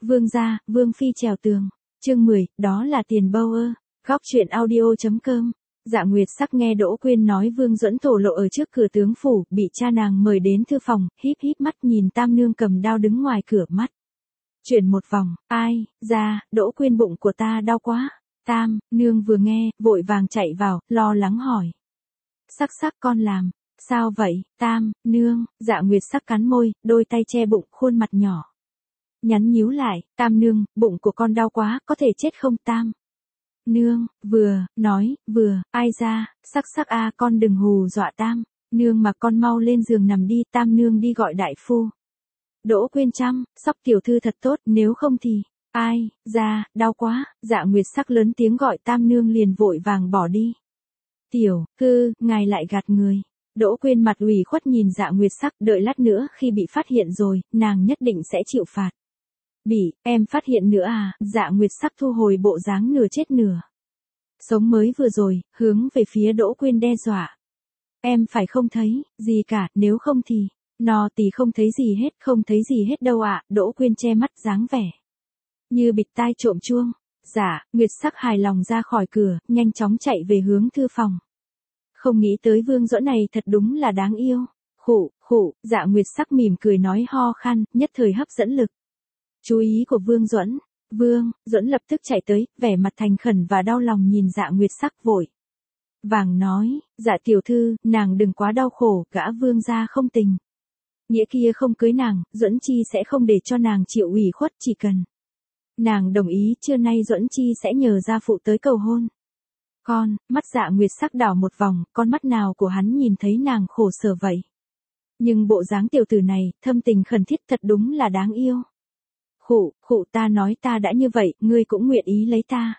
Vương gia, Vương phi trèo tường. Chương 10, đó là tiền bâu ơ. Góc truyện audio.com. Dạ Nguyệt Sắc nghe Đỗ Quyên nói Vương Duẫn thổ lộ ở trước cửa tướng phủ, bị cha nàng mời đến thư phòng, híp híp mắt nhìn Tam nương cầm đao đứng ngoài cửa mắt. Chuyển một vòng, ai, ra, Đỗ Quyên bụng của ta đau quá. Tam nương vừa nghe, vội vàng chạy vào, lo lắng hỏi. Sắc sắc con làm, sao vậy, Tam nương? Dạ Nguyệt Sắc cắn môi, đôi tay che bụng, khuôn mặt nhỏ nhắn nhíu lại. Tam nương, bụng của con đau quá, có thể chết không Tam nương? Vừa nói, vừa, ai ra, Sắc sắc a, con đừng hù dọa Tam nương mà con mau lên giường nằm đi, Tam nương đi gọi đại phu. Đỗ Quyên chăm sóc tiểu thư thật tốt, nếu không thì, ai ra, đau quá. Dạ Nguyệt Sắc lớn tiếng gọi Tam nương liền vội vàng bỏ đi. Tiểu thư, ngài lại gạt người. Đỗ Quyên mặt ủy khuất nhìn Dạ Nguyệt Sắc, đợi lát nữa khi bị phát hiện rồi, nàng nhất định sẽ chịu phạt. Em phát hiện nữa à? Dạ Nguyệt Sắc thu hồi bộ dáng nửa chết nửa sống mới vừa rồi, hướng về phía Đỗ Quyên đe dọa. Em phải không thấy gì cả, nếu không thì, nó thì không thấy gì hết, không thấy gì hết đâu ạ. Đỗ Quyên che mắt dáng vẻ như bịt tai trộm chuông. Dạ Nguyệt Sắc hài lòng ra khỏi cửa, nhanh chóng chạy về hướng thư phòng. Không nghĩ tới Vương Duẫn này thật đúng là đáng yêu. Khụ, Dạ Nguyệt Sắc mỉm cười nói ho khan, nhất thời hấp dẫn lực chú ý của Vương Duẫn. Vương Duẫn lập tức chạy tới, vẻ mặt thành khẩn và đau lòng nhìn Dạ Nguyệt Sắc, vội vàng nói, dạ tiểu thư, nàng đừng quá đau khổ, gã Vương gia không tình nghĩa kia không cưới nàng, Duẫn Chi sẽ không để cho nàng chịu ủy khuất, chỉ cần nàng đồng ý, trưa nay Duẫn Chi sẽ nhờ gia phụ tới cầu hôn. Con, mắt Dạ Nguyệt Sắc đảo một vòng, con mắt nào của hắn nhìn thấy nàng khổ sở vậy? Nhưng bộ dáng tiểu tử này, thâm tình khẩn thiết thật đúng là đáng yêu. Khụ, ta nói ta đã như vậy, ngươi cũng nguyện ý lấy ta.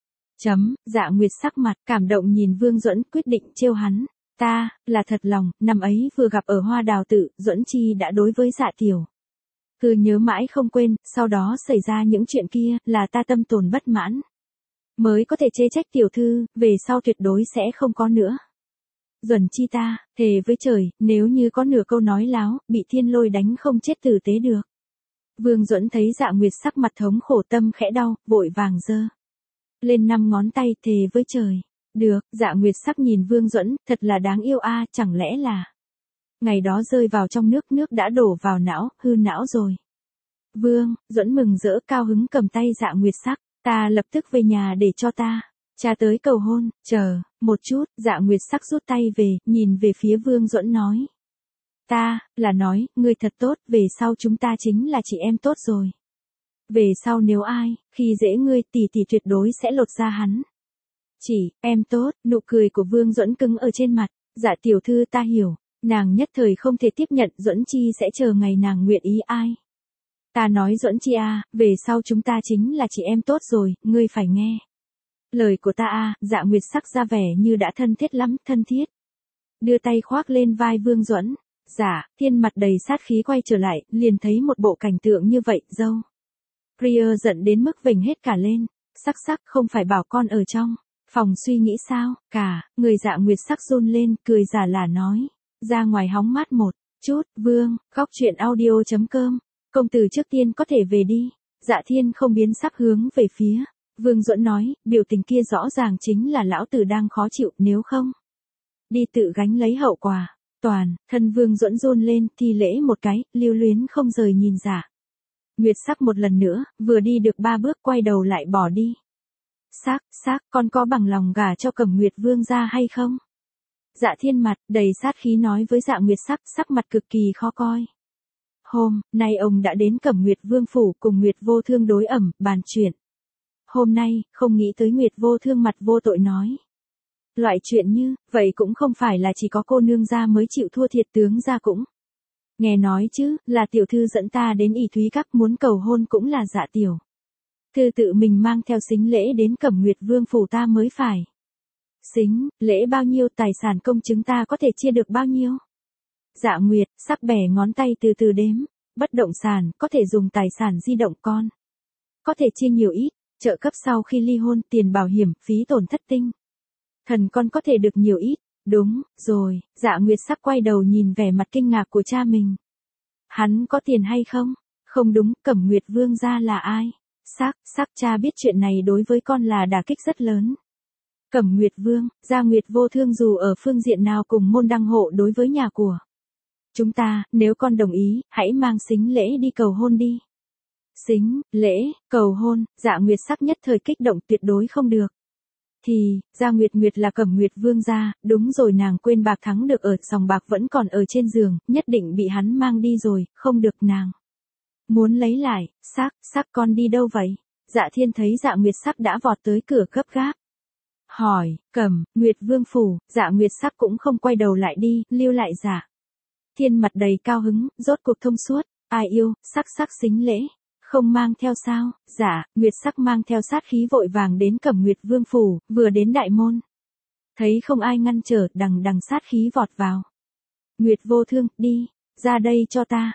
Dạ Nguyệt Sắc mặt cảm động nhìn Vương Duẫn, quyết định trêu hắn. Ta, là thật lòng, năm ấy vừa gặp ở Hoa Đào Tự, Duẫn Chi đã đối với Dạ tiểu thư nhớ mãi không quên, sau đó xảy ra những chuyện kia, là ta tâm tồn bất mãn mới có thể chê trách tiểu thư, về sau tuyệt đối sẽ không có nữa. Duẫn Chi ta, thề với trời, nếu như có nửa câu nói láo, bị thiên lôi đánh không chết tử tế được. Vương Duẫn thấy Dạ Nguyệt Sắc mặt thống khổ, tâm khẽ đau, vội vàng giơ lên 5 ngón tay, thề với trời. Được. Dạ Nguyệt Sắc nhìn Vương Duẫn, thật là đáng yêu a, chẳng lẽ là ngày đó rơi vào trong nước, nước đã đổ vào não, hư não rồi. Vương Duẫn mừng rỡ cao hứng cầm tay Dạ Nguyệt Sắc, ta lập tức về nhà để cho ta cha tới cầu hôn. Chờ một chút. Dạ Nguyệt Sắc rút tay về, nhìn về phía Vương Duẫn nói. Ta, là nói, ngươi thật tốt, về sau chúng ta chính là chị em tốt rồi. Về sau nếu ai, khi dễ ngươi, tỷ tuyệt đối sẽ lột ra hắn. Chị, em tốt. Nụ cười của Vương Duẫn cứng ở trên mặt. Dạ tiểu thư ta hiểu. Nàng nhất thời không thể tiếp nhận, Duẫn Chi sẽ chờ ngày nàng nguyện ý ai. Ta nói Duẫn Chi a, về sau chúng ta chính là chị em tốt rồi, ngươi phải nghe lời của ta a. Dạ Nguyệt Sắc ra vẻ như đã thân thiết lắm, thân thiết đưa tay khoác lên vai Vương Duẫn. Dạ Thiên mặt đầy sát khí quay trở lại, liền thấy một bộ cảnh tượng như vậy, dâu Priya giận đến mức vểnh hết cả lên. Sắc không phải bảo con ở trong phòng suy nghĩ sao? Cả người Dạ Nguyệt Sắc run lên, cười giả là nói, ra ngoài hóng mát một chút. Vương, góc truyện audio.com. Công tử trước tiên có thể về đi. Dạ Thiên không biến sắc hướng về phía Vương Duẫn nói, biểu tình kia rõ ràng chính là lão tử đang khó chịu, nếu không đi tự gánh lấy hậu quả. Toàn thân Vương Duẫn run lên, thi lễ một cái, lưu luyến không rời nhìn Dạ Nguyệt Sắc một lần nữa, vừa đi được 3 bước quay đầu lại bỏ đi. Sắc, con có bằng lòng gả cho Cẩm Nguyệt Vương gia hay không? Dạ Thiên mặt đầy sát khí nói với Dạ Nguyệt Sắc, sắc mặt cực kỳ khó coi. Hôm nay ông đã đến Cẩm Nguyệt Vương phủ cùng Nguyệt Vô Thương đối ẩm, bàn chuyện. Hôm nay, không nghĩ tới Nguyệt Vô Thương mặt vô tội nói. Loại chuyện như, vậy cũng không phải là chỉ có cô nương gia mới chịu thua thiệt, tướng gia cũng nghe nói chứ, là tiểu thư dẫn ta đến ỷ Thúy Các muốn cầu hôn cũng là Dạ tiểu thư tự mình mang theo sính lễ đến Cẩm Nguyệt Vương phủ ta mới phải. Sính lễ bao nhiêu, tài sản công chứng ta có thể chia được bao nhiêu? Dạ Nguyệt Sắc bẻ ngón tay từ từ đếm. Bất động sản, có thể dùng tài sản di động con có thể chia nhiều ít, trợ cấp sau khi ly hôn, tiền bảo hiểm, phí tổn thất tinh thần con có thể được nhiều ít. Đúng rồi. Dạ Nguyệt Sắc quay đầu nhìn vẻ mặt kinh ngạc của cha mình. Hắn có tiền hay không? Không đúng, Cẩm Nguyệt Vương gia là ai? Sắc cha biết chuyện này đối với con là đả kích rất lớn. Cẩm Nguyệt Vương, Gia Nguyệt Vô Thương dù ở phương diện nào cùng môn đăng hộ đối với nhà của chúng ta, nếu con đồng ý, hãy mang sính lễ đi cầu hôn đi. Sính, lễ, cầu hôn, Dạ Nguyệt Sắc nhất thời kích động tuyệt đối không được. Thì, Gia Nguyệt là Cẩm Nguyệt Vương gia, đúng rồi nàng quên bạc thắng được ở sòng bạc vẫn còn ở trên giường, nhất định bị hắn mang đi rồi, không được nàng. Muốn lấy lại, Sắc con đi đâu vậy? Dạ Thiên thấy Dạ Nguyệt Sắc đã vọt tới cửa gấp gáp. Hỏi, Cẩm Nguyệt Vương phủ, Dạ Nguyệt Sắc cũng không quay đầu lại đi, lưu lại Dạ Thiên mặt đầy cao hứng, rốt cuộc thông suốt, ai yêu, sắc sính lễ. Không mang theo sao? Dạ, Nguyệt Sắc mang theo sát khí vội vàng đến Cẩm Nguyệt Vương phủ, vừa đến đại môn. Thấy không ai ngăn trở, đằng sát khí vọt vào. Nguyệt Vô Thương, đi, ra đây cho ta,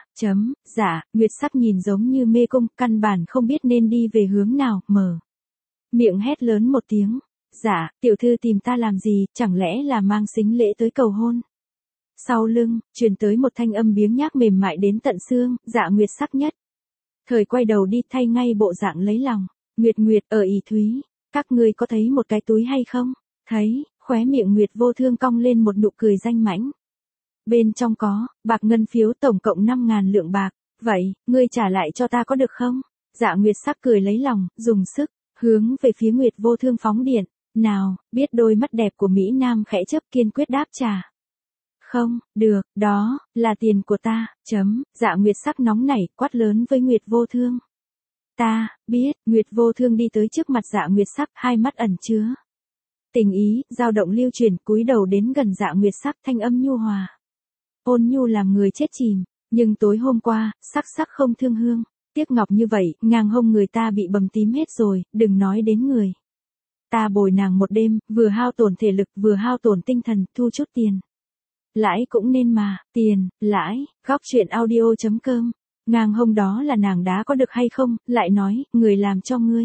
Dạ, Nguyệt Sắc nhìn giống như mê cung, căn bản không biết nên đi về hướng nào, mở miệng hét lớn một tiếng. Dạ, tiểu thư tìm ta làm gì, chẳng lẽ là mang sính lễ tới cầu hôn? Sau lưng, truyền tới một thanh âm biếng nhác mềm mại đến tận xương, Dạ Nguyệt Sắc nhất thời quay đầu đi thay ngay bộ dạng lấy lòng. Nguyệt ở ỷ Thúy, các ngươi có thấy một cái túi hay không? Thấy, khóe miệng Nguyệt Vô Thương cong lên một nụ cười danh mãnh. Bên trong có, bạc ngân phiếu tổng cộng 5.000 lượng bạc, vậy, ngươi trả lại cho ta có được không? Dạ Nguyệt Sắc cười lấy lòng, dùng sức, hướng về phía Nguyệt Vô Thương phóng điện. Nào, biết đôi mắt đẹp của Mỹ Nam khẽ chớp kiên quyết đáp trả. Không, được, đó, là tiền của ta, Dạ Nguyệt Sắc nóng nảy, quát lớn với Nguyệt Vô Thương. Ta, biết, Nguyệt Vô Thương đi tới trước mặt Dạ Nguyệt Sắc, hai mắt ẩn chứa tình ý, dao động lưu truyền, cúi đầu đến gần Dạ Nguyệt Sắc, thanh âm nhu hòa. Ôn nhu làm người chết chìm, nhưng tối hôm qua, sắc không thương hương, tiếc ngọc như vậy, ngang hông người ta bị bầm tím hết rồi, đừng nói đến người. Ta bồi nàng một đêm, vừa hao tổn thể lực, vừa hao tổn tinh thần, thu chút tiền. Lãi cũng nên mà, tiền, lãi, góc truyện audio.com. Ngang hông đó là nàng đá có được hay không, lại nói, người làm cho ngươi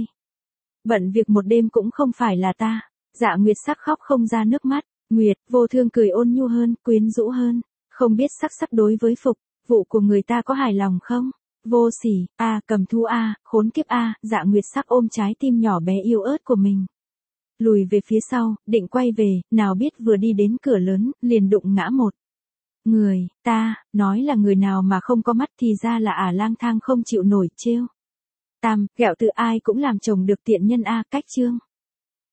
bận việc một đêm cũng không phải là ta. Dạ Nguyệt Sắc khóc không ra nước mắt. Nguyệt Vô Thương cười ôn nhu hơn, quyến rũ hơn. Không biết sắc đối với phục vụ của người ta có hài lòng không? Vô sỉ, cầm thú khốn kiếp Dạ Nguyệt Sắc ôm trái tim nhỏ bé yêu ớt của mình. Lùi về phía sau, định quay về, nào biết vừa đi đến cửa lớn, liền đụng ngã một người. Ta, nói là người nào mà không có mắt thì ra là lang thang không chịu nổi trêu. Tam, ghẹo tự ai cũng làm chồng được tiện nhân cách chương.